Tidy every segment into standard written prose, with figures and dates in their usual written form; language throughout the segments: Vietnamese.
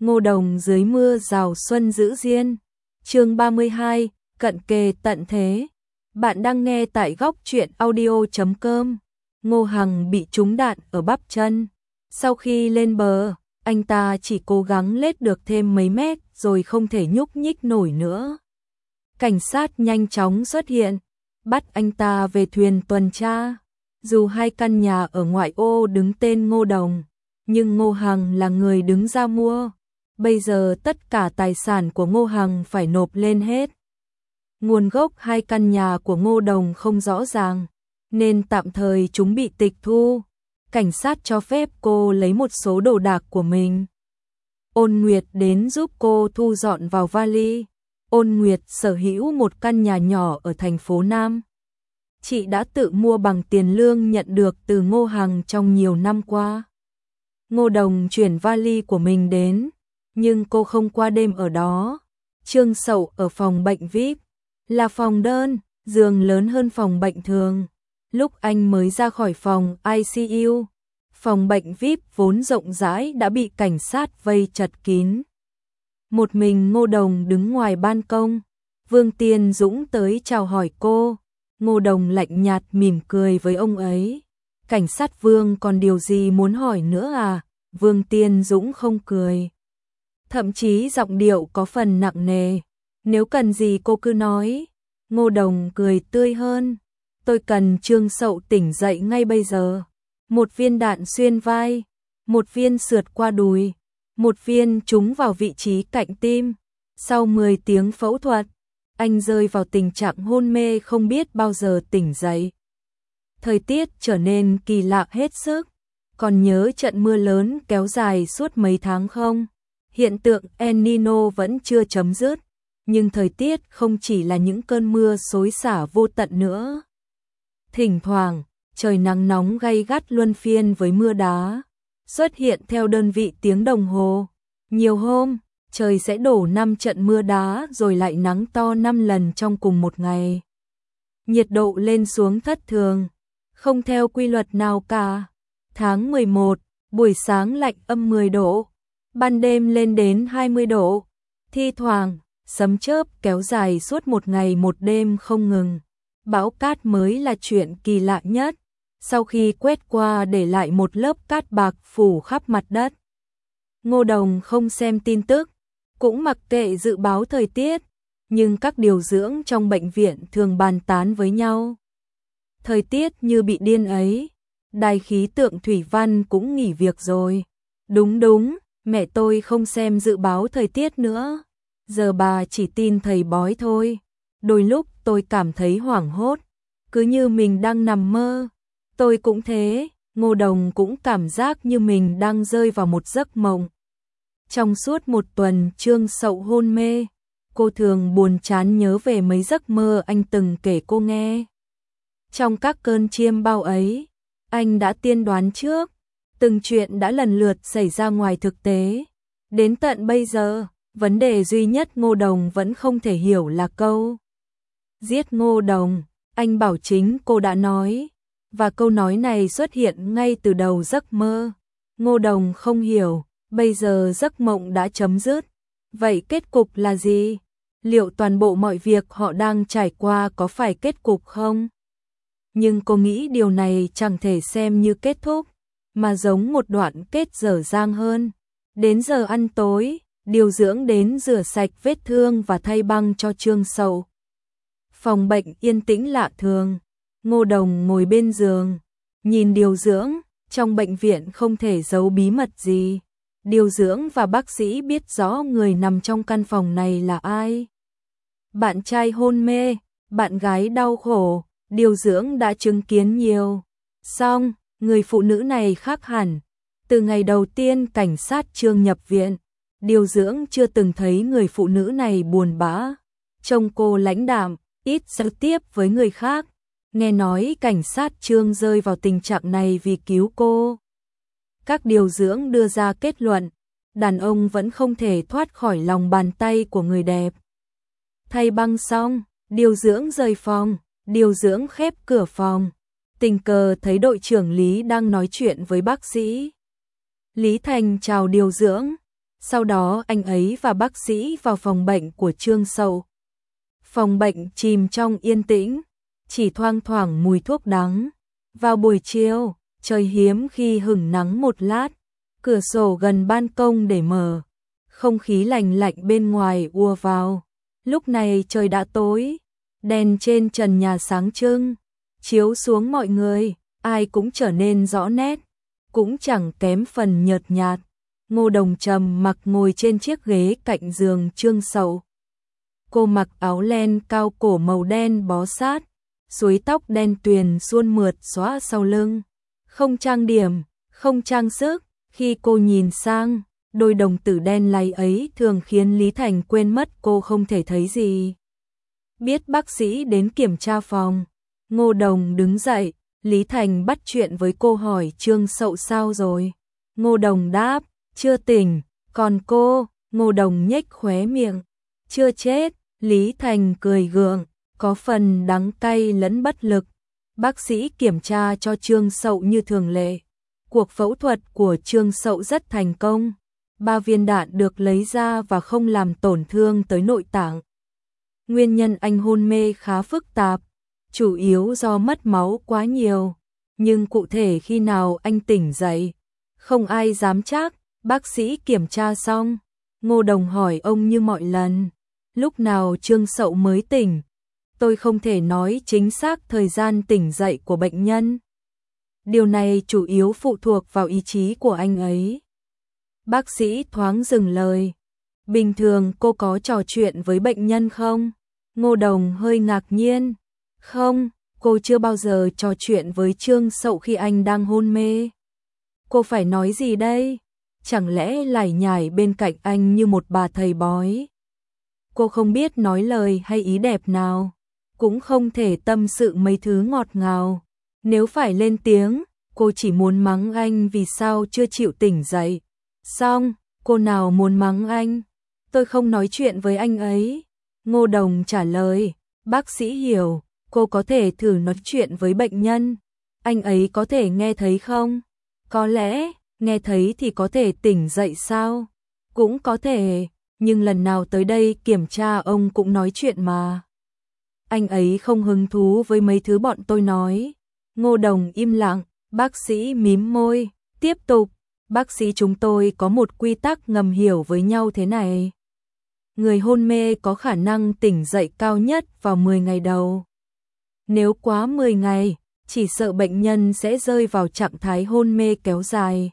Ngô Đồng dưới mưa rào xuân giữ diên. Chương 32, cận kề tận thế. Bạn đang nghe tại góc truyện audio.com. Ngô Hằng bị trúng đạn ở bắp chân. Sau khi lên bờ, anh ta chỉ cố gắng lết được thêm mấy mét rồi không thể nhúc nhích nổi nữa. Cảnh sát nhanh chóng xuất hiện, bắt anh ta về thuyền tuần tra. Dù hai căn nhà ở ngoại ô đứng tên Ngô Đồng, nhưng Ngô Hằng là người đứng ra mua. Bây giờ tất cả tài sản của Ngô Hằng phải nộp lên hết. Nguồn gốc hai căn nhà của Ngô Đồng không rõ ràng, nên tạm thời chúng bị tịch thu. Cảnh sát cho phép cô lấy một số đồ đạc của mình. Ôn Nguyệt đến giúp cô thu dọn vào vali. Ôn Nguyệt sở hữu một căn nhà nhỏ ở thành phố Nam. Chị đã tự mua bằng tiền lương nhận được từ Ngô Hằng trong nhiều năm qua. Ngô Đồng chuyển vali của mình đến, nhưng cô không qua đêm ở đó. Trương Sậu ở phòng bệnh VIP, là phòng đơn, giường lớn hơn phòng bệnh thường. Lúc anh mới ra khỏi phòng ICU, phòng bệnh VIP vốn rộng rãi đã bị cảnh sát vây chật kín. Một mình Ngô Đồng đứng ngoài ban công. Vương Tiên Dũng tới chào hỏi cô. Ngô Đồng lạnh nhạt mỉm cười với ông ấy. Cảnh sát Vương còn điều gì muốn hỏi nữa à? Vương Tiên Dũng không cười. Thậm chí giọng điệu có phần nặng nề. Nếu cần gì cô cứ nói. Ngô Đồng cười tươi hơn. Tôi cần Trương Sậu tỉnh dậy ngay bây giờ. Một viên đạn xuyên vai, một viên sượt qua đùi, một viên trúng vào vị trí cạnh tim. Sau 10 tiếng phẫu thuật, anh rơi vào tình trạng hôn mê không biết bao giờ tỉnh dậy. Thời tiết trở nên kỳ lạ hết sức. Còn nhớ trận mưa lớn kéo dài suốt mấy tháng không? Hiện tượng El Nino vẫn chưa chấm dứt, nhưng thời tiết không chỉ là những cơn mưa xối xả vô tận nữa. Thỉnh thoảng, trời nắng nóng gay gắt luân phiên với mưa đá, xuất hiện theo đơn vị tiếng đồng hồ. Nhiều hôm, trời sẽ đổ 5 trận mưa đá rồi lại nắng to 5 lần trong cùng một ngày. Nhiệt độ lên xuống thất thường, không theo quy luật nào cả. Tháng 11, buổi sáng lạnh âm 10 độ, ban đêm lên đến 20 độ. Thi thoảng, sấm chớp kéo dài suốt một ngày một đêm không ngừng. Bão cát mới là chuyện kỳ lạ nhất, sau khi quét qua để lại một lớp cát bạc phủ khắp mặt đất. Ngô Đồng không xem tin tức, cũng mặc kệ dự báo thời tiết, nhưng các điều dưỡng trong bệnh viện thường bàn tán với nhau. Thời tiết như bị điên ấy, đài khí tượng thủy văn cũng nghỉ việc rồi. Đúng, mẹ tôi không xem dự báo thời tiết nữa, giờ bà chỉ tin thầy bói thôi. Đôi lúc tôi cảm thấy hoảng hốt, cứ như mình đang nằm mơ. Tôi cũng thế, Ngô Đồng cũng cảm giác như mình đang rơi vào một giấc mộng. Trong suốt một tuần Trương Sậu hôn mê, cô thường buồn chán nhớ về mấy giấc mơ anh từng kể cô nghe. Trong các cơn chiêm bao ấy, anh đã tiên đoán trước, từng chuyện đã lần lượt xảy ra ngoài thực tế. Đến tận bây giờ, vấn đề duy nhất Ngô Đồng vẫn không thể hiểu là câu giết Ngô Đồng, anh bảo chính cô đã nói, và câu nói này xuất hiện ngay từ đầu giấc mơ. Ngô Đồng không hiểu, bây giờ giấc mộng đã chấm dứt, vậy kết cục là gì? Liệu toàn bộ mọi việc họ đang trải qua có phải kết cục không? Nhưng cô nghĩ điều này chẳng thể xem như kết thúc, mà giống một đoạn kết dở dang hơn. Đến giờ ăn tối, điều dưỡng đến rửa sạch vết thương và thay băng cho Trương Sậu. Phòng bệnh yên tĩnh lạ thường. Ngô Đồng ngồi bên giường, nhìn điều dưỡng. Trong bệnh viện không thể giấu bí mật gì. Điều dưỡng và bác sĩ biết rõ người nằm trong căn phòng này là ai. Bạn trai hôn mê, bạn gái đau khổ, điều dưỡng đã chứng kiến nhiều. Song, người phụ nữ này khác hẳn. Từ ngày đầu tiên cảnh sát Trương nhập viện, điều dưỡng chưa từng thấy người phụ nữ này buồn bã. Trông cô lãnh đạm, ít giao tiếp với người khác. Nghe nói cảnh sát Trương rơi vào tình trạng này vì cứu cô. Các điều dưỡng đưa ra kết luận, đàn ông vẫn không thể thoát khỏi lòng bàn tay của người đẹp. Thay băng xong, điều dưỡng rời phòng, điều dưỡng khép cửa phòng. Tình cờ thấy đội trưởng Lý đang nói chuyện với bác sĩ. Lý Thành chào điều dưỡng. Sau đó anh ấy và bác sĩ vào phòng bệnh của Trương Sậu. Phòng bệnh chìm trong yên tĩnh, chỉ thoang thoảng mùi thuốc đắng. Vào buổi chiều, trời hiếm khi hửng nắng một lát, cửa sổ gần ban công để mở, không khí lạnh lạnh bên ngoài ùa vào. Lúc này trời đã tối, đèn trên trần nhà sáng trưng, chiếu xuống mọi người, ai cũng trở nên rõ nét, cũng chẳng kém phần nhợt nhạt. Ngô Đồng trầm mặc ngồi trên chiếc ghế cạnh giường Trương Sậu. Cô mặc áo len cao cổ màu đen bó sát, suối tóc đen tuyền suôn mượt xõa sau lưng. Không trang điểm, không trang sức, khi cô nhìn sang, đôi đồng tử đen láy ấy thường khiến Lý Thành quên mất cô không thể thấy gì. Biết bác sĩ đến kiểm tra phòng, Ngô Đồng đứng dậy, Lý Thành bắt chuyện với cô hỏi Trương Sậu sao rồi. Ngô Đồng đáp, chưa tỉnh, còn cô, Ngô Đồng nhếch khóe miệng, chưa chết. Lý Thành cười gượng, có phần đắng cay lẫn bất lực. Bác sĩ kiểm tra cho Trương Sậu như thường lệ. Cuộc phẫu thuật của Trương Sậu rất thành công. 3 viên đạn được lấy ra và không làm tổn thương tới nội tạng. Nguyên nhân anh hôn mê khá phức tạp, chủ yếu do mất máu quá nhiều. Nhưng cụ thể khi nào anh tỉnh dậy, không ai dám chắc. Bác sĩ kiểm tra xong, Ngô Đồng hỏi ông như mọi lần. Lúc nào Trương Sậu mới tỉnh? Tôi không thể nói chính xác thời gian tỉnh dậy của bệnh nhân. Điều này chủ yếu phụ thuộc vào ý chí của anh ấy. Bác sĩ thoáng dừng lời. Bình thường cô có trò chuyện với bệnh nhân không? Ngô Đồng hơi ngạc nhiên. Không, cô chưa bao giờ trò chuyện với Trương Sậu khi anh đang hôn mê. Cô phải nói gì đây? Chẳng lẽ lải nhải bên cạnh anh như một bà thầy bói? Cô không biết nói lời hay ý đẹp nào, cũng không thể tâm sự mấy thứ ngọt ngào. Nếu phải lên tiếng, cô chỉ muốn mắng anh vì sao chưa chịu tỉnh dậy. Xong, cô nào muốn mắng anh? Tôi không nói chuyện với anh ấy. Ngô Đồng trả lời, bác sĩ hiểu, cô có thể thử nói chuyện với bệnh nhân. Anh ấy có thể nghe thấy không? Có lẽ, nghe thấy thì có thể tỉnh dậy sao? Cũng có thể, nhưng lần nào tới đây kiểm tra ông cũng nói chuyện mà. Anh ấy không hứng thú với mấy thứ bọn tôi nói. Ngô Đồng im lặng, bác sĩ mím môi, tiếp tục. Bác sĩ chúng tôi có một quy tắc ngầm hiểu với nhau thế này. Người hôn mê có khả năng tỉnh dậy cao nhất vào 10 ngày đầu. Nếu quá 10 ngày, chỉ sợ bệnh nhân sẽ rơi vào trạng thái hôn mê kéo dài.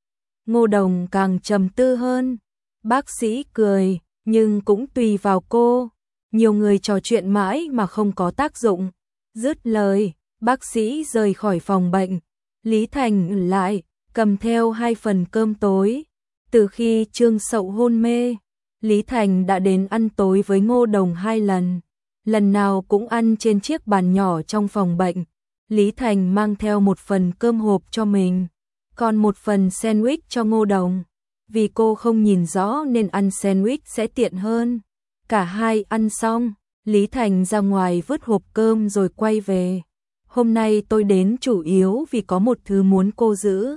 Ngô Đồng càng trầm tư hơn. Bác sĩ cười, nhưng cũng tùy vào cô. Nhiều người trò chuyện mãi mà không có tác dụng. Dứt lời, bác sĩ rời khỏi phòng bệnh. Lý Thành ở lại, cầm theo 2 phần cơm tối. Từ khi Trương Sậu hôn mê, Lý Thành đã đến ăn tối với Ngô Đồng 2 lần. Lần nào cũng ăn trên chiếc bàn nhỏ trong phòng bệnh. Lý Thành mang theo 1 phần cơm hộp cho mình, còn 1 phần sandwich cho Ngô Đồng. Vì cô không nhìn rõ nên ăn sandwich sẽ tiện hơn. Cả hai ăn xong, Lý Thành ra ngoài vứt hộp cơm rồi quay về. Hôm nay tôi đến chủ yếu vì có một thứ muốn cô giữ.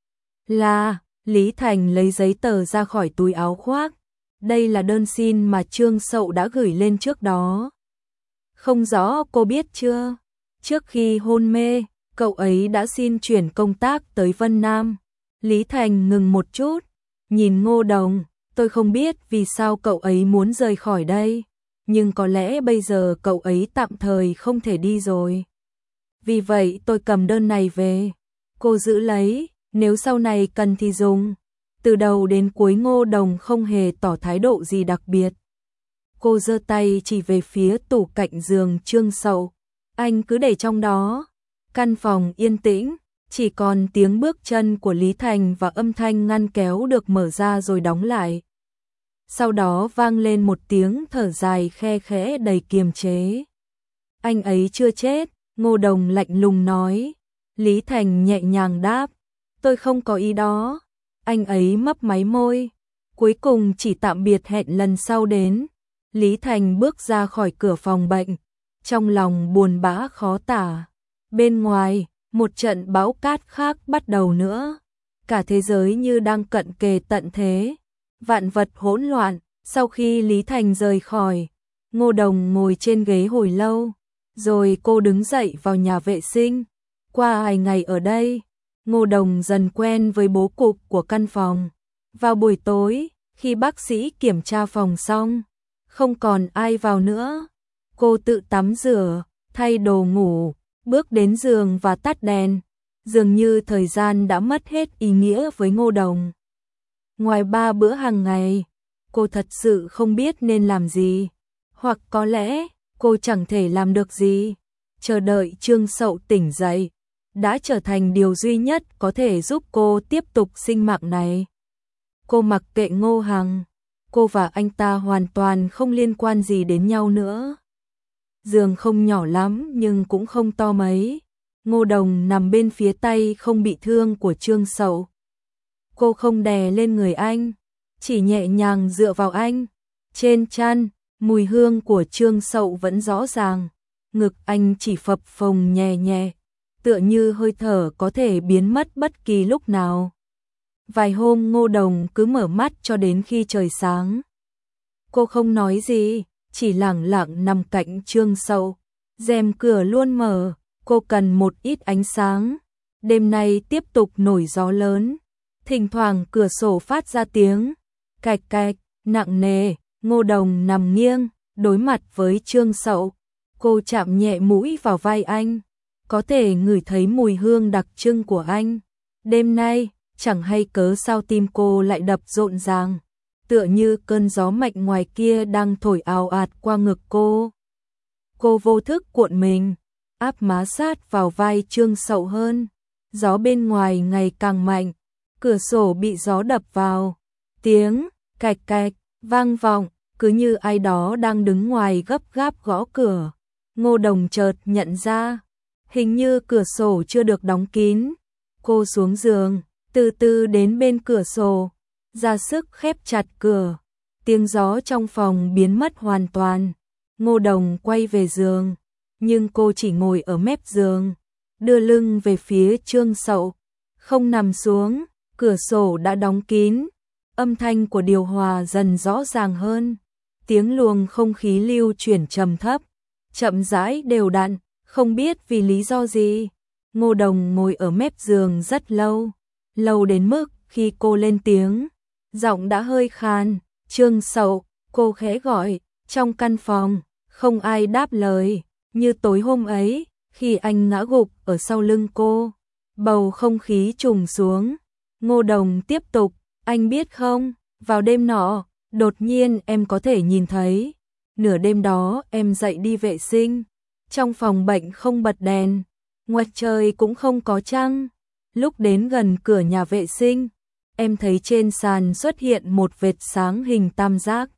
Là, Lý Thành lấy giấy tờ ra khỏi túi áo khoác. Đây là đơn xin mà Trương Sậu đã gửi lên trước đó. Không rõ cô biết chưa? Trước khi hôn mê, cậu ấy đã xin chuyển công tác tới Vân Nam. Lý Thành ngừng một chút, nhìn Ngô Đồng, tôi không biết vì sao cậu ấy muốn rời khỏi đây, nhưng có lẽ bây giờ cậu ấy tạm thời không thể đi rồi. Vì vậy tôi cầm đơn này về, cô giữ lấy, nếu sau này cần thì dùng. Từ đầu đến cuối Ngô Đồng không hề tỏ thái độ gì đặc biệt. Cô giơ tay chỉ về phía tủ cạnh giường Trương Sậu. Anh cứ để trong đó. Căn phòng yên tĩnh, chỉ còn tiếng bước chân của Lý Thành và âm thanh ngăn kéo được mở ra rồi đóng lại. Sau đó vang lên một tiếng thở dài khe khẽ đầy kiềm chế. Anh ấy chưa chết, Ngô Đồng lạnh lùng nói. Lý Thành nhẹ nhàng đáp, tôi không có ý đó. Anh ấy mấp máy môi, cuối cùng chỉ tạm biệt hẹn lần sau đến. Lý Thành bước ra khỏi cửa phòng bệnh, trong lòng buồn bã khó tả. Bên ngoài, một trận bão cát khác bắt đầu nữa. Cả thế giới như đang cận kề tận thế. Vạn vật hỗn loạn, sau khi Lý Thành rời khỏi, Ngô Đồng ngồi trên ghế hồi lâu, rồi cô đứng dậy vào nhà vệ sinh. Qua 2 ngày ở đây, Ngô Đồng dần quen với bố cục của căn phòng. Vào buổi tối, khi bác sĩ kiểm tra phòng xong, không còn ai vào nữa. Cô tự tắm rửa, thay đồ ngủ, bước đến giường và tắt đèn. Dường như thời gian đã mất hết ý nghĩa với Ngô Đồng. Ngoài 3 bữa hàng ngày, cô thật sự không biết nên làm gì. Hoặc có lẽ, cô chẳng thể làm được gì. Chờ đợi Trương Sậu tỉnh dậy đã trở thành điều duy nhất có thể giúp cô tiếp tục sinh mạng này. Cô mặc kệ Ngô Hằng, cô và anh ta hoàn toàn không liên quan gì đến nhau nữa. Giường không nhỏ lắm nhưng cũng không to mấy. Ngô Đồng nằm bên phía tay không bị thương của Trương Sậu. Cô không đè lên người anh, chỉ nhẹ nhàng dựa vào anh. Trên chăn, mùi hương của Trương Sậu vẫn rõ ràng. Ngực anh chỉ phập phồng nhẹ nhẹ, tựa như hơi thở có thể biến mất bất kỳ lúc nào. Vài hôm Ngô Đồng cứ mở mắt cho đến khi trời sáng. Cô không nói gì, chỉ lẳng lặng nằm cạnh Trương Sậu. Rèm cửa luôn mở, cô cần một ít ánh sáng. Đêm nay tiếp tục nổi gió lớn, thỉnh thoảng cửa sổ phát ra tiếng cạch cạch nặng nề. Ngô Đồng nằm nghiêng, đối mặt với Trương Sậu. Cô chạm nhẹ mũi vào vai anh, có thể ngửi thấy mùi hương đặc trưng của anh. Đêm nay, chẳng hay cớ sao tim cô lại đập rộn ràng, tựa như cơn gió mạnh ngoài kia đang thổi ào ạt qua ngực cô. Cô vô thức cuộn mình, áp má sát vào vai Trương Sậu hơn. Gió bên ngoài ngày càng mạnh, cửa sổ bị gió đập vào. Tiếng cạch cạch vang vọng, cứ như ai đó đang đứng ngoài gấp gáp gõ cửa. Ngô Đồng chợt nhận ra, hình như cửa sổ chưa được đóng kín. Cô xuống giường, từ từ đến bên cửa sổ, ra sức khép chặt cửa. Tiếng gió trong phòng biến mất hoàn toàn. Ngô Đồng quay về giường, nhưng cô chỉ ngồi ở mép giường, đưa lưng về phía Trương Sậu, không nằm xuống. Cửa sổ đã đóng kín, âm thanh của điều hòa dần rõ ràng hơn. Tiếng luồng không khí lưu chuyển trầm thấp, chậm rãi đều đặn, không biết vì lý do gì. Ngô Đồng ngồi ở mép giường rất lâu, lâu đến mức khi cô lên tiếng, giọng đã hơi khàn. Trương Sậu, cô khẽ gọi. Trong căn phòng, không ai đáp lời, như tối hôm ấy, khi anh ngã gục ở sau lưng cô. Bầu không khí trùng xuống. Ngô Đồng tiếp tục, anh biết không, vào đêm nọ, đột nhiên em có thể nhìn thấy. Nửa đêm đó em dậy đi vệ sinh, trong phòng bệnh không bật đèn, ngoài trời cũng không có trăng. Lúc đến gần cửa nhà vệ sinh, em thấy trên sàn xuất hiện một vệt sáng hình tam giác.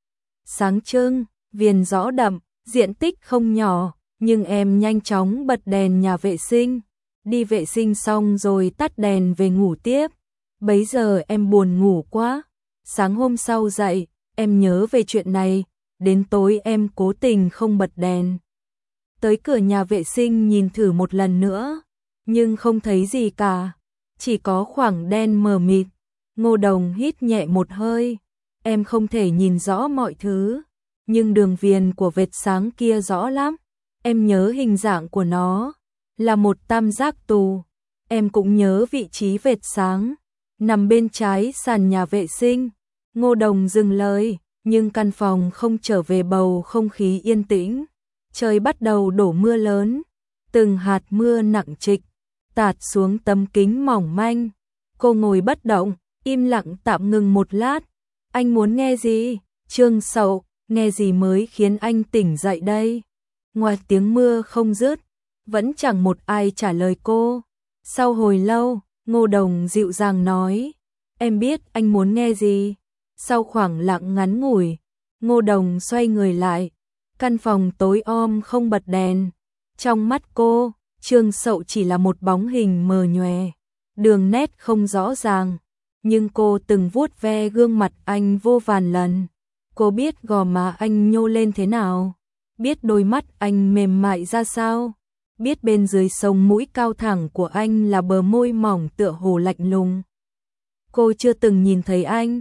Sáng trưng, viền rõ đậm, diện tích không nhỏ, nhưng em nhanh chóng bật đèn nhà vệ sinh. Đi vệ sinh xong rồi tắt đèn về ngủ tiếp. Bấy giờ em buồn ngủ quá. Sáng hôm sau dậy, em nhớ về chuyện này. Đến tối em cố tình không bật đèn. Tới cửa nhà vệ sinh nhìn thử một lần nữa, nhưng không thấy gì cả. Chỉ có khoảng đen mờ mịt. Ngô Đồng hít nhẹ một hơi. Em không thể nhìn rõ mọi thứ, nhưng đường viền của vệt sáng kia rõ lắm. Em nhớ hình dạng của nó là một tam giác tù. Em cũng nhớ vị trí vệt sáng nằm bên trái sàn nhà vệ sinh. Ngô Đồng dừng lời, nhưng căn phòng không trở về bầu không khí yên tĩnh. Trời bắt đầu đổ mưa lớn, từng hạt mưa nặng trịch tạt xuống tấm kính mỏng manh. Cô ngồi bất động, im lặng tạm ngừng một lát. Anh muốn nghe gì? Trương Sậu, nghe gì mới khiến anh tỉnh dậy đây? Ngoài tiếng mưa không dứt, vẫn chẳng một ai trả lời cô. Sau hồi lâu, Ngô Đồng dịu dàng nói, em biết anh muốn nghe gì. Sau khoảng lặng ngắn ngủi, Ngô Đồng xoay người lại. Căn phòng tối om không bật đèn. Trong mắt cô, Trương Sậu chỉ là một bóng hình mờ nhòe, đường nét không rõ ràng. Nhưng cô từng vuốt ve gương mặt anh vô vàn lần. Cô biết gò má anh nhô lên thế nào, biết đôi mắt anh mềm mại ra sao, biết bên dưới sống mũi cao thẳng của anh là bờ môi mỏng tựa hồ lạnh lùng. Cô chưa từng nhìn thấy anh,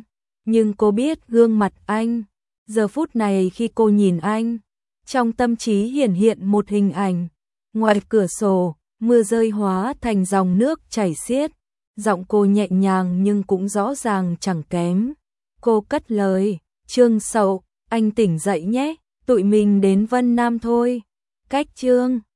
nhưng cô biết gương mặt anh. Giờ phút này khi cô nhìn anh, trong tâm trí hiển hiện một hình ảnh. Ngoài cửa sổ, mưa rơi hóa thành dòng nước chảy xiết. Giọng cô nhẹ nhàng nhưng cũng rõ ràng chẳng kém. Cô cất lời, Trương Sậu, anh tỉnh dậy nhé, tụi mình đến Vân Nam thôi. Cách Trương